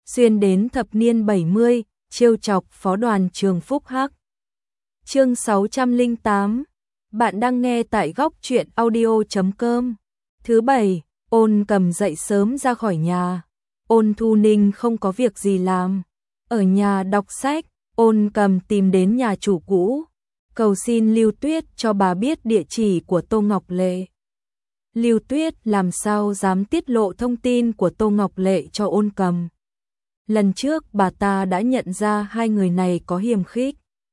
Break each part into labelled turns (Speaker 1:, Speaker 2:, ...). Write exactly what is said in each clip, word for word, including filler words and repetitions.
Speaker 1: xuyên đến thập niên bảy mươi, trêu chọc phó đoàn trường Phúc Hắc. Chương sáu trăm lẻ tám. Bạn đang nghe tại góc truyện audio chấm com. Thứ bảy, Ôn Cầm dậy sớm ra khỏi nhà. Ôn Thu Ninh không có việc gì làm. Ở nhà đọc sách, Ôn Cầm tìm đến nhà chủ cũ, cầu xin Lưu Tuyết cho bà biết địa chỉ của Tô Ngọc Lệ. Lưu Tuyết làm sao dám tiết lộ thông tin của Tô Ngọc Lệ cho Ôn Cầm. Lần trước bà ta đã nhận ra hai người này có hiềm khích.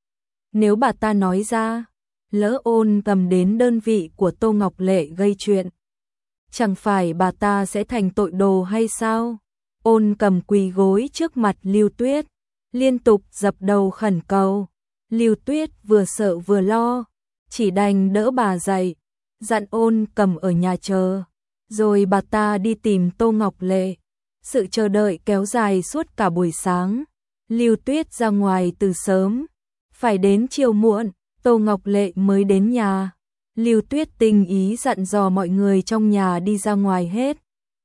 Speaker 1: Nếu bà ta nói ra, lỡ Ôn Cầm đến đơn vị của Tô Ngọc Lệ gây chuyện, chẳng phải bà ta sẽ thành tội đồ hay sao? Ôn Cầm quỳ gối trước mặt Lưu Tuyết, liên tục dập đầu khẩn cầu. Lưu Tuyết vừa sợ vừa lo, chỉ đành đỡ bà dậy, dặn Ôn Cầm ở nhà chờ, rồi bà ta đi tìm Tô Ngọc Lệ. Sự chờ đợi kéo dài suốt cả buổi sáng. Lưu Tuyết ra ngoài từ sớm, phải đến chiều muộn, Tô Ngọc Lệ mới đến nhà. Lưu Tuyết tinh ý dặn dò mọi người trong nhà đi ra ngoài hết.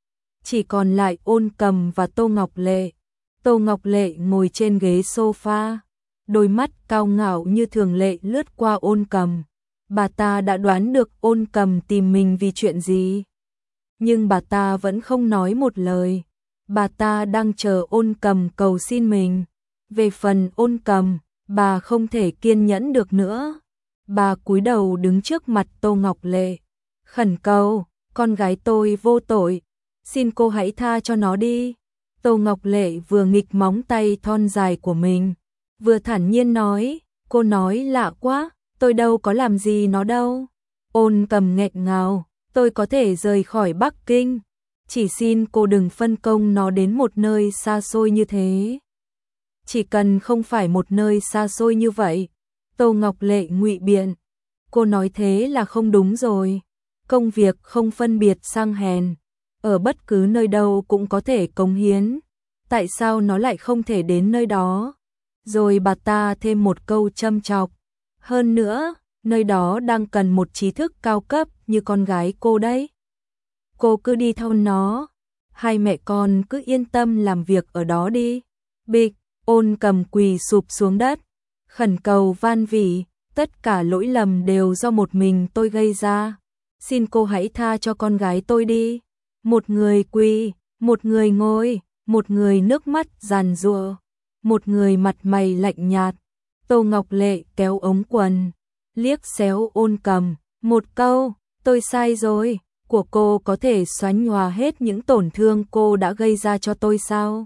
Speaker 1: Chỉ còn lại Ôn Cầm và Tô Ngọc Lệ. Tô Ngọc Lệ ngồi trên ghế sofa, đôi mắt cao ngạo như thường lệ lướt qua Ôn Cầm. Bà ta đã đoán được Ôn Cầm tìm mình vì chuyện gì, nhưng bà ta vẫn không nói một lời. Bà ta đang chờ Ôn Cầm cầu xin mình. Về phần Ôn Cầm, bà không thể kiên nhẫn được nữa. Bà cúi đầu đứng trước mặt Tô Ngọc Lệ, khẩn cầu, con gái tôi vô tội, xin cô hãy tha cho nó đi. Tô Ngọc Lệ vừa nghịch móng tay thon dài của mình, vừa thản nhiên nói, cô nói lạ quá, tôi đâu có làm gì nó đâu. Ôn Cầm nghẹn ngào, tôi có thể rời khỏi Bắc Kinh, chỉ xin cô đừng phân công nó đến một nơi xa xôi như thế. Chỉ cần không phải một nơi xa xôi như vậy. Tô Ngọc Lệ ngụy biện, cô nói thế là không đúng rồi. Công việc không phân biệt sang hèn, ở bất cứ nơi đâu cũng có thể cống hiến. Tại sao nó lại không thể đến nơi đó? Rồi bà ta thêm một câu châm chọc, hơn nữa, nơi đó đang cần một trí thức cao cấp như con gái cô đấy. Cô cứ đi theo nó, hai mẹ con cứ yên tâm làm việc ở đó đi. Bịch, Ôn Cầm quỳ sụp xuống đất, khẩn cầu van vỉ, tất cả lỗi lầm đều do một mình tôi gây ra. Xin cô hãy tha cho con gái tôi đi. Một người quỳ, một người ngồi, một người nước mắt giàn giụa, một người mặt mày lạnh nhạt. Tô Ngọc Lệ kéo ống quần, liếc xéo Ôn Cầm, một câu, tôi sai rồi, của cô có thể xóa nhòa hết những tổn thương cô đã gây ra cho tôi sao?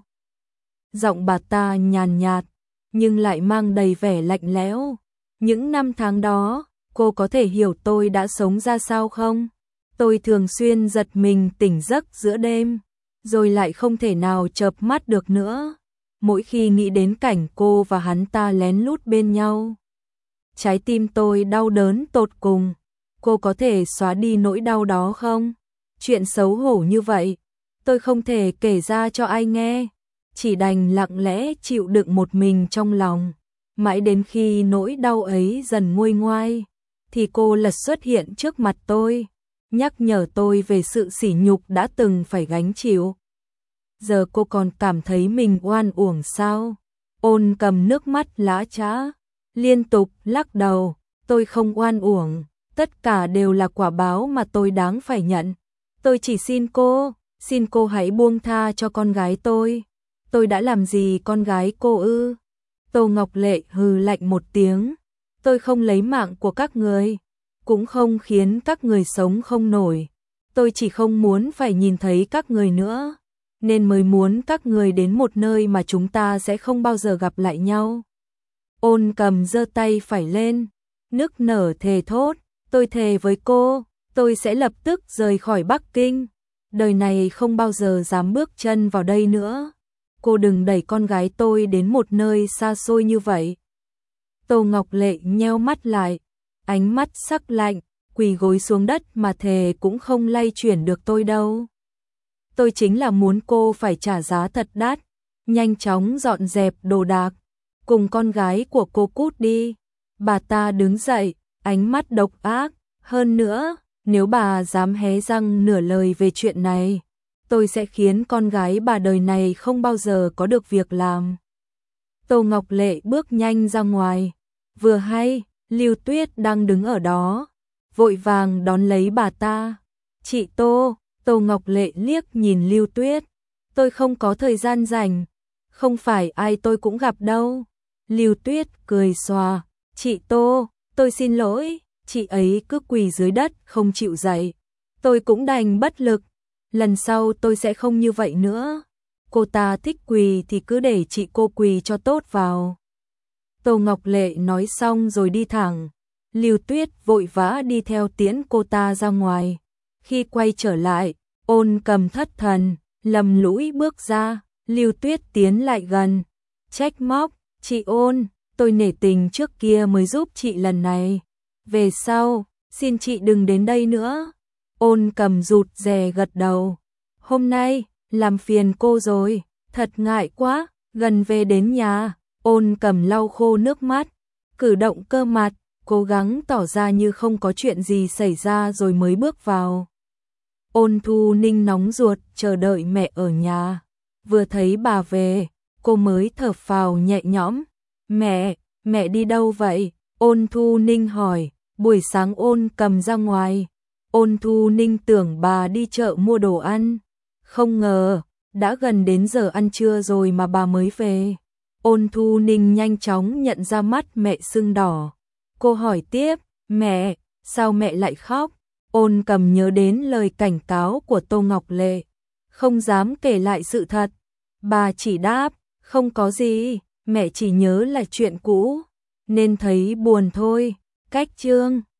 Speaker 1: Giọng bà ta nhàn nhạt, nhưng lại mang đầy vẻ lạnh lẽo. Những năm tháng đó, cô có thể hiểu tôi đã sống ra sao không? Tôi thường xuyên giật mình tỉnh giấc giữa đêm, rồi lại không thể nào chợp mắt được nữa. Mỗi khi nghĩ đến cảnh cô và hắn ta lén lút bên nhau, trái tim tôi đau đớn tột cùng. Cô có thể xóa đi nỗi đau đó không? Chuyện xấu hổ như vậy, tôi không thể kể ra cho ai nghe, chỉ đành lặng lẽ chịu đựng một mình trong lòng. Mãi đến khi nỗi đau ấy dần nguôi ngoai, thì cô lật xuất hiện trước mặt tôi, nhắc nhở tôi về sự sỉ nhục đã từng phải gánh chịu. Giờ cô còn cảm thấy mình oan uổng sao? Ôn Cầm nước mắt lã chã, liên tục lắc đầu, tôi không oan uổng, tất cả đều là quả báo mà tôi đáng phải nhận. Tôi chỉ xin cô, xin cô hãy buông tha cho con gái tôi. Tôi đã làm gì con gái cô ư? Tô Ngọc Lệ hừ lạnh một tiếng, tôi không lấy mạng của các người, cũng không khiến các người sống không nổi. Tôi chỉ không muốn phải nhìn thấy các người nữa, nên mới muốn các người đến một nơi mà chúng ta sẽ không bao giờ gặp lại nhau. Ôn Cầm giơ tay phải lên, nức nở thề thốt, tôi thề với cô, tôi sẽ lập tức rời khỏi Bắc Kinh, đời này không bao giờ dám bước chân vào đây nữa. Cô đừng đẩy con gái tôi đến một nơi xa xôi như vậy. Tô Ngọc Lệ nheo mắt lại, ánh mắt sắc lạnh, quỳ gối xuống đất mà thề cũng không lay chuyển được tôi đâu. Tôi chính là muốn cô phải trả giá thật đắt, nhanh chóng dọn dẹp đồ đạc, cùng con gái của cô cút đi. Bà ta đứng dậy, ánh mắt độc ác, hơn nữa, nếu bà dám hé răng nửa lời về chuyện này, tôi sẽ khiến con gái bà đời này không bao giờ có được việc làm. Tô Ngọc Lệ bước nhanh ra ngoài, vừa hay, Lưu Tuyết đang đứng ở đó, vội vàng đón lấy bà ta. Chị Tô, Tô Ngọc Lệ liếc nhìn Lưu Tuyết, tôi không có thời gian rảnh, không phải ai tôi cũng gặp đâu. Lưu Tuyết cười xòa, chị Tô, tôi xin lỗi, chị ấy cứ quỳ dưới đất không chịu dậy, tôi cũng đành bất lực, lần sau tôi sẽ không như vậy nữa. Cô ta thích quỳ thì cứ để chị cô quỳ cho tốt vào. Tô Ngọc Lệ nói xong rồi đi thẳng. Lưu Tuyết vội vã đi theo tiễn cô ta ra ngoài. Khi quay trở lại, Ôn Cầm thất thần, lầm lũi bước ra. Lưu Tuyết tiến lại gần, trách móc, chị Ôn, tôi nể tình trước kia mới giúp chị lần này. Về sau, xin chị đừng đến đây nữa. Ôn Cầm rụt rè gật đầu. Hôm nay, làm phiền cô rồi, thật ngại quá, gần về đến nhà. Ôn Cầm lau khô nước mắt, cử động cơ mặt, cố gắng tỏ ra như không có chuyện gì xảy ra rồi mới bước vào. Ôn Thu Ninh nóng ruột chờ đợi mẹ ở nhà. Vừa thấy bà về, cô mới thở phào nhẹ nhõm. Mẹ, mẹ đi đâu vậy? Ôn Thu Ninh hỏi. Buổi sáng Ôn Cầm ra ngoài. Ôn Thu Ninh tưởng bà đi chợ mua đồ ăn. Không ngờ, đã gần đến giờ ăn trưa rồi mà bà mới về. Ôn Thu Ninh nhanh chóng nhận ra mắt mẹ sưng đỏ. Cô hỏi tiếp, mẹ, sao mẹ lại khóc? Ôn Cầm nhớ đến lời cảnh cáo của Tô Ngọc Lệ, không dám kể lại sự thật. Bà chỉ đáp, không có gì, mẹ chỉ nhớ là chuyện cũ, nên thấy buồn thôi. Cách chương